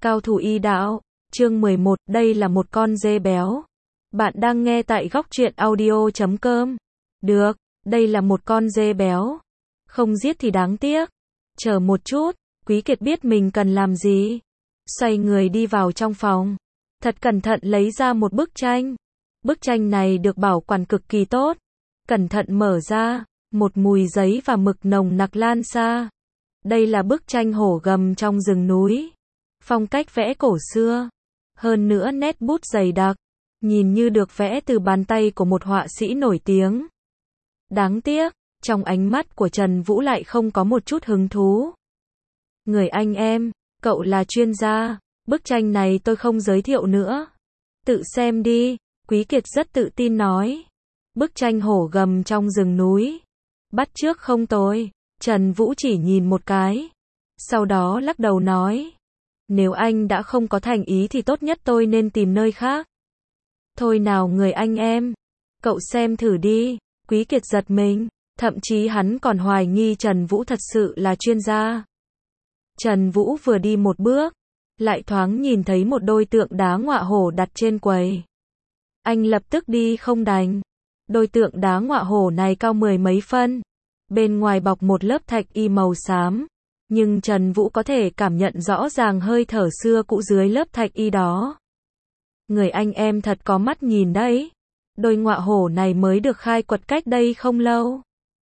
Cao thủ y đạo, chương 11, đây là một con dê béo. Bạn đang nghe tại góc truyện audio.com. Được, đây là một con dê béo. Không giết thì đáng tiếc. Chờ một chút, Quý Kiệt biết mình cần làm gì. Xoay người đi vào trong phòng. Thật cẩn thận lấy ra một bức tranh. Bức tranh này được bảo quản cực kỳ tốt. Cẩn thận mở ra, một mùi giấy và mực nồng nặc lan xa. Đây là bức tranh hổ gầm trong rừng núi. Phong cách vẽ cổ xưa. Hơn nữa nét bút dày đặc. Nhìn như được vẽ từ bàn tay của một họa sĩ nổi tiếng. Đáng tiếc, trong ánh mắt của Trần Vũ lại không có một chút hứng thú. Người anh em, cậu là chuyên gia. Bức tranh này tôi không giới thiệu nữa. Tự xem đi, Quý Kiệt rất tự tin nói. Bức tranh hổ gầm trong rừng núi. Bắt chước không tồi. Trần Vũ chỉ nhìn một cái. Sau đó lắc đầu nói. Nếu anh đã không có thành ý thì tốt nhất tôi nên tìm nơi khác. Thôi nào người anh em. Cậu xem thử đi. Quý Kiệt giật mình. Thậm chí hắn còn hoài nghi Trần Vũ thật sự là chuyên gia. Trần Vũ vừa đi một bước. Lại thoáng nhìn thấy một đôi tượng đá ngọa hổ đặt trên quầy. Anh lập tức đi không đành. Đôi tượng đá ngọa hổ này cao 10 mấy phân. Bên ngoài bọc một lớp thạch y màu xám. Nhưng Trần Vũ có thể cảm nhận rõ ràng hơi thở xưa cũ dưới lớp thạch y đó. Người anh em thật có mắt nhìn đấy. Đôi ngọa hổ này mới được khai quật cách đây không lâu.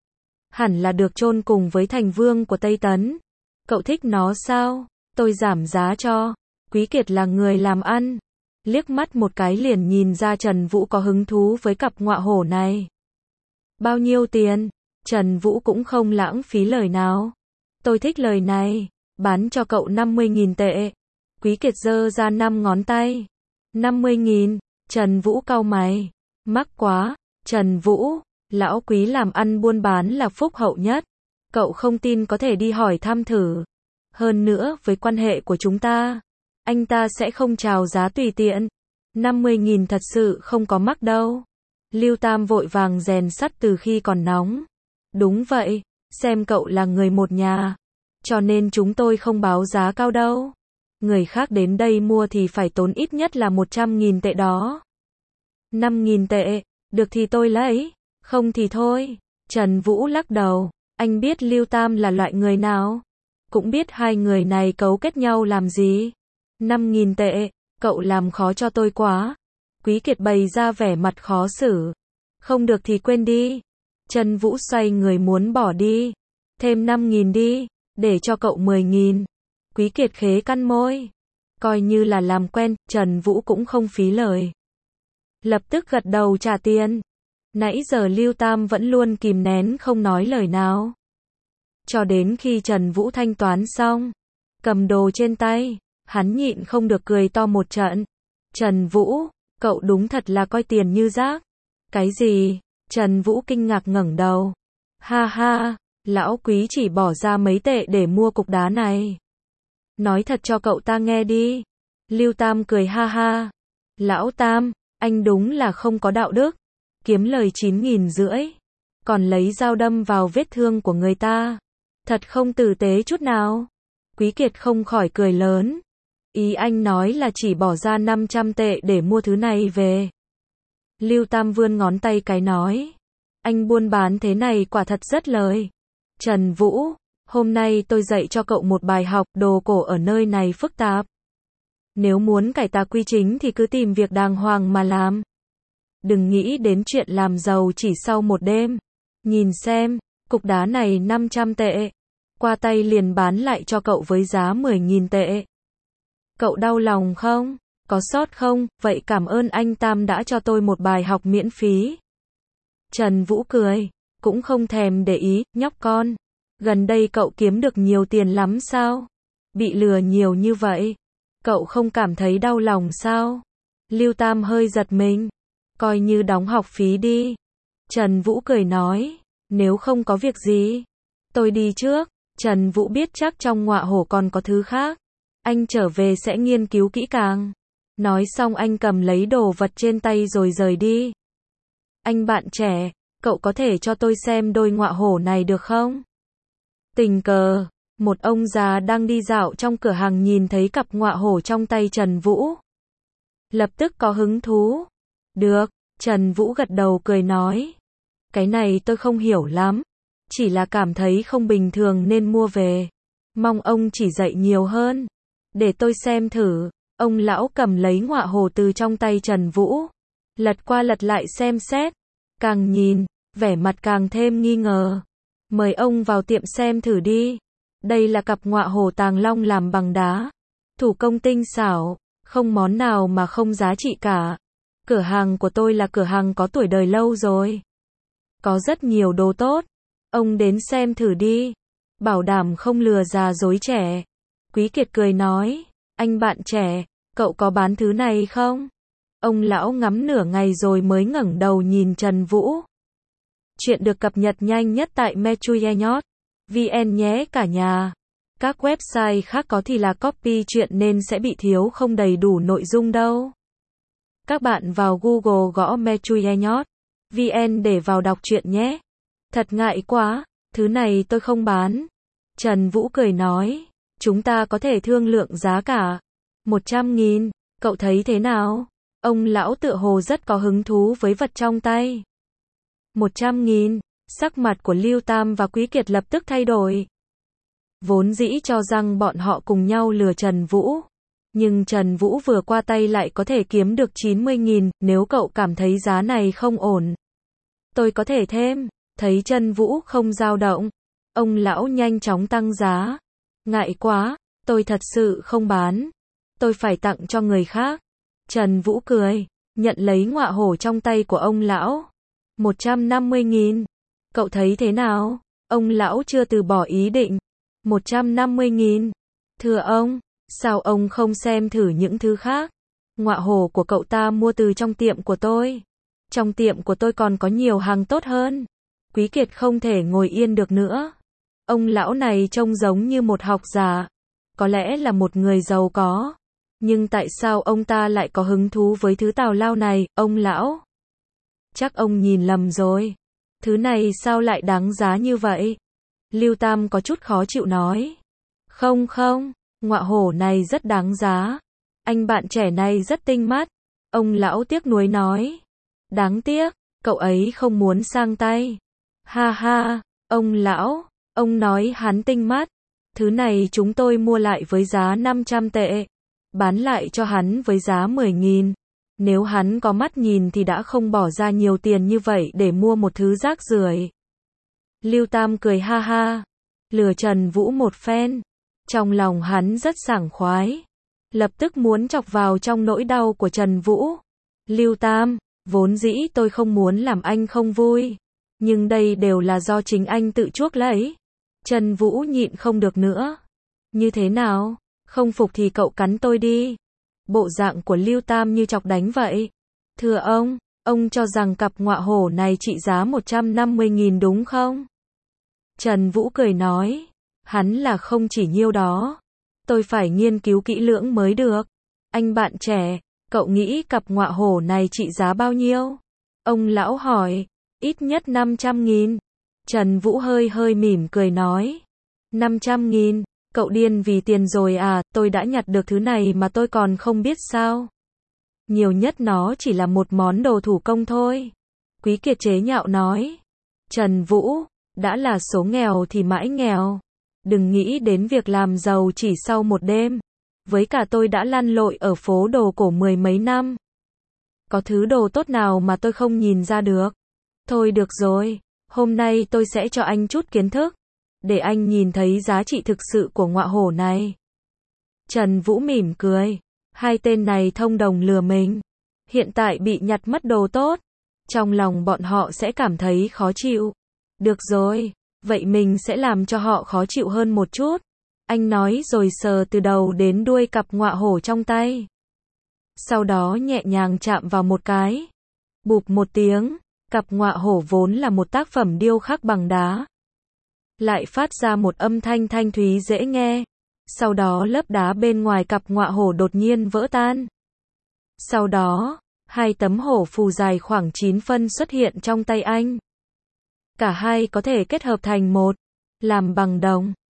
Hẳn là được chôn cùng với thành vương của Tây Tấn. Cậu thích nó sao? Tôi giảm giá cho. Quý Kiệt là người làm ăn. Liếc mắt một cái liền nhìn ra Trần Vũ có hứng thú với cặp ngọa hổ này. Bao nhiêu tiền? Trần Vũ cũng không lãng phí lời nào. Tôi thích lời này. Bán cho cậu 50.000 tệ. Quý Kiệt giơ ra 5 ngón tay. 50.000. Trần Vũ cau mày. Mắc quá. Trần Vũ, lão Quý làm ăn buôn bán là phúc hậu nhất. Cậu không tin có thể đi hỏi thăm thử. Hơn nữa với quan hệ của chúng ta, anh ta sẽ không chào giá tùy tiện. 50.000 thật sự không có mắc đâu. Lưu Tam vội vàng rèn sắt từ khi còn nóng. Đúng vậy, xem cậu là người một nhà. Cho nên chúng tôi không báo giá cao đâu. Người khác đến đây mua thì phải tốn ít nhất là 100.000 tệ đó. 5.000 tệ, được thì tôi lấy, không thì thôi. Trần Vũ lắc đầu, anh biết Lưu Tam là loại người nào? Cũng biết hai người này cấu kết nhau làm gì? 5.000 tệ, cậu làm khó cho tôi quá. Quý Kiệt bày ra vẻ mặt khó xử. Không được thì quên đi. Trần Vũ xoay người muốn bỏ đi. Thêm 5.000 đi, để cho cậu 10.000. Quý Kiệt khế căn môi. Coi như là làm quen, Trần Vũ cũng không phí lời. Lập tức gật đầu trả tiền. Nãy giờ Lưu Tam vẫn luôn kìm nén không nói lời nào. Cho đến khi Trần Vũ thanh toán xong, cầm đồ trên tay, hắn nhịn không được cười to một trận. Trần Vũ, cậu đúng thật là coi tiền như rác. Cái gì? Trần Vũ kinh ngạc ngẩng đầu. Ha ha, lão Quý chỉ bỏ ra mấy tệ để mua cục đá này. Nói thật cho cậu ta nghe đi. Lưu Tam cười ha ha. Lão Tam, anh đúng là không có đạo đức. Kiếm lời 9.500. Còn lấy dao đâm vào vết thương của người ta. Thật không tử tế chút nào. Quý Kiệt không khỏi cười lớn. Ý anh nói là chỉ bỏ ra 500 tệ để mua thứ này về. Lưu Tam vươn ngón tay cái nói. Anh buôn bán thế này quả thật rất lời. Trần Vũ, hôm nay tôi dạy cho cậu một bài học, đồ cổ ở nơi này phức tạp. Nếu muốn cải tà quy chính thì cứ tìm việc đàng hoàng mà làm. Đừng nghĩ đến chuyện làm giàu chỉ sau một đêm. Nhìn xem, cục đá này 500 tệ. Qua tay liền bán lại cho cậu với giá 10.000 tệ. Cậu đau lòng không? Có sót không? Vậy cảm ơn anh Tam đã cho tôi một bài học miễn phí. Trần Vũ cười, cũng không thèm để ý, nhóc con. Gần đây cậu kiếm được nhiều tiền lắm sao? Bị lừa nhiều như vậy. Cậu không cảm thấy đau lòng sao? Lưu Tam hơi giật mình. Coi như đóng học phí đi. Trần Vũ cười nói, nếu không có việc gì, tôi đi trước. Trần Vũ biết chắc trong ngọa hổ còn có thứ khác. Anh trở về sẽ nghiên cứu kỹ càng. Nói xong anh cầm lấy đồ vật trên tay rồi rời đi. Anh bạn trẻ, cậu có thể cho tôi xem đôi ngọa hổ này được không? Tình cờ, Một ông già đang đi dạo trong cửa hàng nhìn thấy cặp ngọa hổ trong tay Trần Vũ. Lập tức có hứng thú. Được, Trần Vũ gật đầu cười nói. Cái này tôi không hiểu lắm. Chỉ là cảm thấy không bình thường nên mua về. Mong ông chỉ dạy nhiều hơn. Để tôi xem thử. Ông lão cầm lấy ngọa hổ từ trong tay Trần Vũ. Lật qua lật lại xem xét. Càng nhìn, vẻ mặt càng thêm nghi ngờ. Mời ông vào tiệm xem thử đi. Đây là cặp ngọa hổ tàng long làm bằng đá. Thủ công tinh xảo, không món nào mà không giá trị cả. Cửa hàng của tôi là cửa hàng có tuổi đời lâu rồi. Có rất nhiều đồ tốt. Ông đến xem thử đi. Bảo đảm không lừa già dối trẻ. Quý Kiệt cười nói. Anh bạn trẻ, cậu có bán thứ này không? Ông lão ngắm nửa ngày rồi mới ngẩng đầu nhìn Trần Vũ. Chuyện được cập nhật nhanh nhất tại mechuyenyot.vn nhé cả nhà. Các website khác có thì là copy chuyện nên sẽ bị thiếu không đầy đủ nội dung đâu. Các bạn vào Google gõ mechuyenyot.vn để vào đọc truyện nhé. Thật ngại quá, thứ này tôi không bán. Trần Vũ cười nói, chúng ta có thể thương lượng giá cả. 100.000, cậu thấy thế nào? Ông lão tựa hồ rất có hứng thú với vật trong tay. 100.000, sắc mặt của Lưu Tam và Quý Kiệt lập tức thay đổi. Vốn dĩ cho rằng bọn họ cùng nhau lừa Trần Vũ. Nhưng Trần Vũ vừa qua tay lại có thể kiếm được 90.000, nếu cậu cảm thấy giá này không ổn. Tôi có thể thêm, thấy Trần Vũ không dao động. Ông lão nhanh chóng tăng giá. Ngại quá, tôi thật sự không bán. Tôi phải tặng cho người khác. Trần Vũ cười, nhận lấy ngọa hổ trong tay của ông lão. 150.000. Cậu thấy thế nào? Ông lão chưa từ bỏ ý định. 150.000. Thưa ông, sao ông không xem thử những thứ khác? Ngọa hổ của cậu ta mua từ trong tiệm của tôi. Trong tiệm của tôi còn có nhiều hàng tốt hơn. Quý Kiệt không thể ngồi yên được nữa. Ông lão này trông giống như một học giả. Có lẽ là một người giàu có. Nhưng tại sao ông ta lại có hứng thú với thứ tào lao này, ông lão? Chắc ông nhìn lầm rồi. Thứ này sao lại đáng giá như vậy? Lưu Tam có chút khó chịu nói. Không không, ngọa hổ này rất đáng giá. Anh bạn trẻ này rất tinh mắt. Ông lão tiếc nuối nói. Đáng tiếc, cậu ấy không muốn sang tay. Ha ha, ông lão, ông nói hắn tinh mắt. Thứ này chúng tôi mua lại với giá 500 tệ. Bán lại cho hắn với giá 10.000. Nếu hắn có mắt nhìn thì đã không bỏ ra nhiều tiền như vậy để mua một thứ rác rưởi. Lưu Tam cười ha ha. Lừa Trần Vũ một phen. Trong lòng hắn rất sảng khoái. Lập tức muốn chọc vào trong nỗi đau của Trần Vũ. Lưu Tam, vốn dĩ tôi không muốn làm anh không vui. Nhưng đây đều là do chính anh tự chuốc lấy. Trần Vũ nhịn không được nữa. Như thế nào? Không phục thì cậu cắn tôi đi. Bộ dạng của Lưu Tam như chọc đánh vậy. Thưa ông cho rằng cặp ngọa hổ này trị giá 150.000 đúng không? Trần Vũ cười nói. Hắn là không chỉ nhiêu đó. Tôi phải nghiên cứu kỹ lưỡng mới được. Anh bạn trẻ, cậu nghĩ cặp ngọa hổ này trị giá bao nhiêu? Ông lão hỏi. Ít nhất 500.000. Trần Vũ hơi mỉm cười nói. 500.000. Cậu điên vì tiền rồi à, tôi đã nhặt được thứ này mà tôi còn không biết sao. Nhiều nhất nó chỉ là một món đồ thủ công thôi. Quý Kiệt chế nhạo nói. Trần Vũ, đã là số nghèo thì mãi nghèo. Đừng nghĩ đến việc làm giàu chỉ sau một đêm. Với cả tôi đã lăn lội ở phố đồ cổ 10 mấy năm. Có thứ đồ tốt nào mà tôi không nhìn ra được. Thôi được rồi, hôm nay tôi sẽ cho anh chút kiến thức. Để anh nhìn thấy giá trị thực sự của ngọa hổ này. Trần Vũ mỉm cười. Hai tên này thông đồng lừa mình. Hiện tại bị nhặt mất đồ tốt. Trong lòng bọn họ sẽ cảm thấy khó chịu. Được rồi, vậy mình sẽ làm cho họ khó chịu hơn một chút. Anh nói rồi sờ từ đầu đến đuôi cặp ngọa hổ trong tay. Sau đó nhẹ nhàng chạm vào một cái. Bụp một tiếng, cặp ngọa hổ vốn là một tác phẩm điêu khắc bằng đá. Lại phát ra một âm thanh thanh thúy dễ nghe. Sau đó lớp đá bên ngoài cặp ngọa hổ đột nhiên vỡ tan. Sau đó, hai tấm hổ phù dài khoảng 9 phân xuất hiện trong tay anh. Cả hai có thể kết hợp thành một, làm bằng đồng.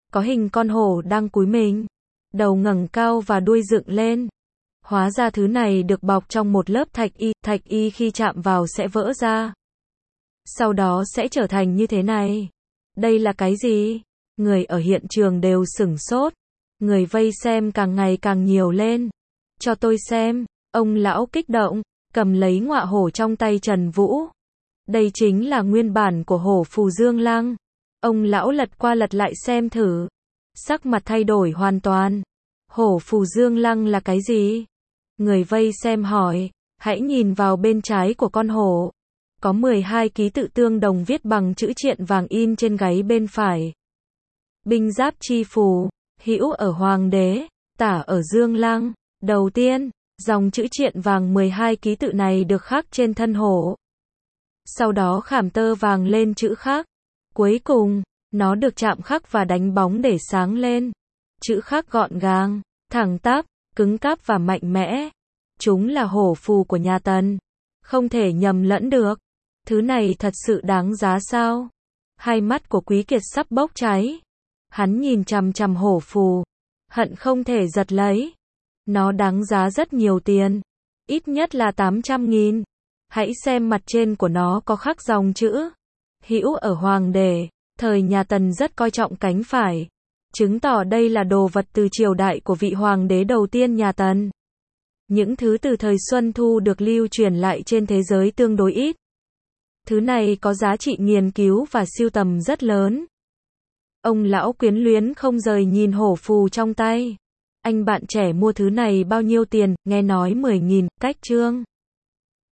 có hình con hổ đang cúi mình, đầu ngẩng cao và đuôi dựng lên. Hóa ra thứ này được bọc trong một lớp thạch y khi chạm vào sẽ vỡ ra. Sau đó sẽ trở thành như thế này. Đây là cái gì? Người ở hiện trường đều sửng sốt. Người vây xem càng ngày càng nhiều lên. Cho tôi xem. Ông lão kích động, cầm lấy ngọa hổ trong tay Trần Vũ. Đây chính là nguyên bản của hổ phù Dương Lăng. Ông lão lật qua lật lại xem thử. Sắc mặt thay đổi hoàn toàn. Hổ phù Dương Lăng là cái gì? Người vây xem hỏi. Hãy nhìn vào bên trái của con hổ. Có 12 ký tự tương đồng viết bằng chữ triện vàng in trên gáy bên phải. Binh giáp chi phù, hữu ở Hoàng đế, tả ở Dương Lăng. Đầu tiên, dòng chữ triện vàng 12 ký tự này được khắc trên thân hổ. Sau đó khảm tơ vàng lên chữ khắc. Cuối cùng, nó được chạm khắc và đánh bóng để sáng lên. Chữ khắc gọn gàng, thẳng tắp, cứng cáp và mạnh mẽ. Chúng là hổ phù của nhà Tần. Không thể nhầm lẫn được. Thứ này thật sự đáng giá sao? Hai mắt của Quý Kiệt sắp bốc cháy. Hắn nhìn chằm chằm hổ phù, hận không thể giật lấy. Nó đáng giá rất nhiều tiền. Ít nhất là 800.000. Hãy xem mặt trên của nó có khắc dòng chữ. Hữu ở Hoàng đế, thời nhà Tần rất coi trọng cánh phải. Chứng tỏ đây là đồ vật từ triều đại của vị hoàng đế đầu tiên nhà Tần. Những thứ từ thời Xuân Thu được lưu truyền lại trên thế giới tương đối ít. Thứ này có giá trị nghiên cứu và sưu tầm rất lớn. Ông lão quyến luyến không rời nhìn hổ phù trong tay. Anh bạn trẻ mua thứ này bao nhiêu tiền? Nghe nói 10.000, cách chương.